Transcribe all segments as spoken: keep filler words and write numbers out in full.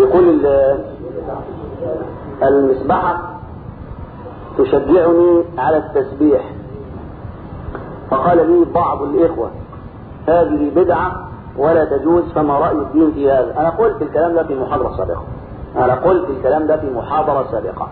بيقول المسبحة تشجعني على التسبيح، فقال لي بعض الإخوة هذه بدعة ولا تجوز، فما رأي الدين في هذا؟ أنا قلت الكلام ده في محاضرة سابقة أنا قلت الكلام ده في محاضرة سابقة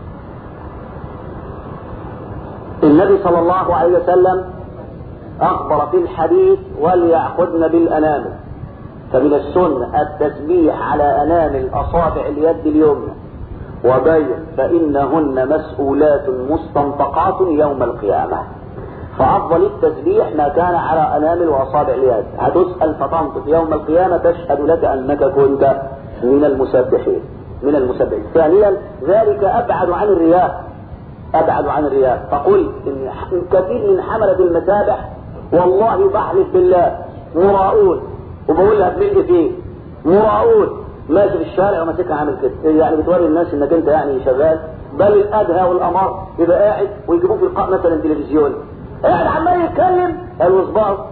النبي صلى الله عليه وسلم أخبر في الحديث وليأخذن بالأنامل، فمن السنة التسبيح على أنامل أصابع اليد اليمنى وبين فإنهن مسؤولات مستنطقات يوم القيامة. فأفضل التسبيح ما كان على أنامل وأصابع اليد، هتسأل فتنطق يوم القيامة تشهد لك أنك كنت من المسبحين من المسبحين. ثانيا ذلك أبعد عن الرياء أبعد عن الرياء فقل إن كثير من حملة المسابح والله بحلف بالله مراؤون، وبقول لها بملء فيه مراؤون، ماشي في الشارع وماسكها عامل كده، يعني بتوري الناس انك انت يعني شغال. بل الادهى والامر يبقى قاعد ويجيبوه في لقاء مثلا تلفزيون قاعد عمال يتكلم الوصبار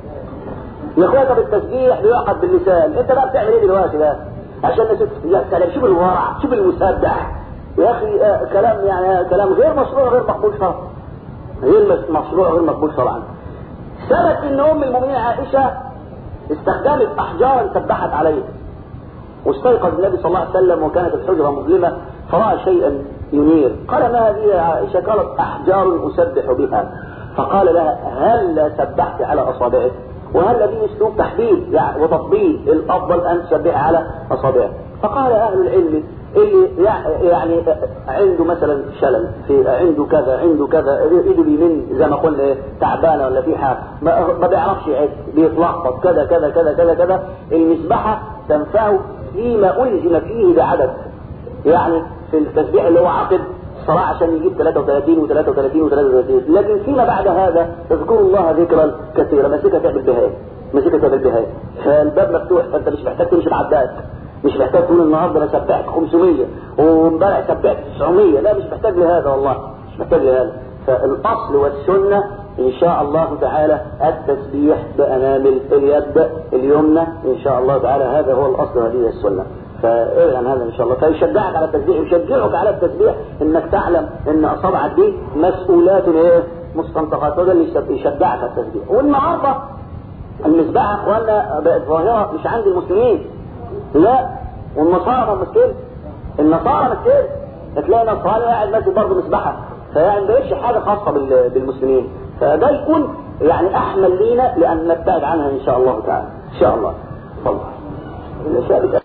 يا اخويا بالتسبيح بيعقد باللسان. انت بقى بتعمل ايه دلوقتي بقى عشان الناس يا سلام؟ شوف الورع، شوف المسبح يا اخي. آه كلام يعني آه كلام غير مشروع غير مقبول شرعا غير مشروع غير مقبول شرعا. ثبت ان ام المؤمنين عائشه استخدمت احجارا سبحت عليها، واستيقظ النبي صلى الله عليه وسلم وكانت الحجرة مظلمة فرأى شيئا ينير. قال ما هذه يا عائشة؟ قالت أحجار أسبح بها. فقال لها هل سبحت على أصابعك؟ وهل دي اسلوب تحديد يعني وتطبيق، الأفضل أن تسبح على أصابعك. فقال أهل العلم اللي يعني عنده مثلا شلل في عنده كذا عنده كذا ايده اليمين زي ما قلنا ايه تعبانه ولا في حاجه ما بيعرفش يعد بيتلخبط كذا كذا كذا كذا كذا، المسبحه تنفعه فيما ألزم فيه بعدد، يعني في التسبيح اللي هو عقد الصلاة عشان يجيب ثلاثة وثلاثين وثلاثة وثلاثين وثلاثة وثلاثين، لكن فيما بعد هذا اذكروا الله ذكرا كثيرا. مسكة تعمل بها مسكة تعمل بها فالباب مفتوح، فانت مش محتاج تمشي بعدات، مش محتاج تقول النهارده انا سبحت خمسمية وامبارح سبحت تسعمية، لا مش محتاج لهذا والله مش محتاج لهذا. فالاصل والسنه ان شاء الله تعالى التسبيح بانامل اليد اليمنى ان شاء الله تعالى، هذا هو الاصل وهذه السنه. فاعلم هذا ان شاء الله، فيشجعك على التسبيح يشجعك على التسبيح انك تعلم ان اصابعك دي مسؤولات ايه مستنطقات، هذا اللي يشجعك على التسبيح. والنهارده المسبحه اخواننا بقت ظاهره مش عند المسلمين، لا والنصارى مش كده، النصارى مش كده، تلاقي نصارى قاعد ماشي برضه مسبحه، فيعني ما بقتش حاجه خاصه بالمسلمين. فده يكون يعني احمل لينا لان نبتعد عنها ان شاء الله تعالى ان شاء الله. اتفضل.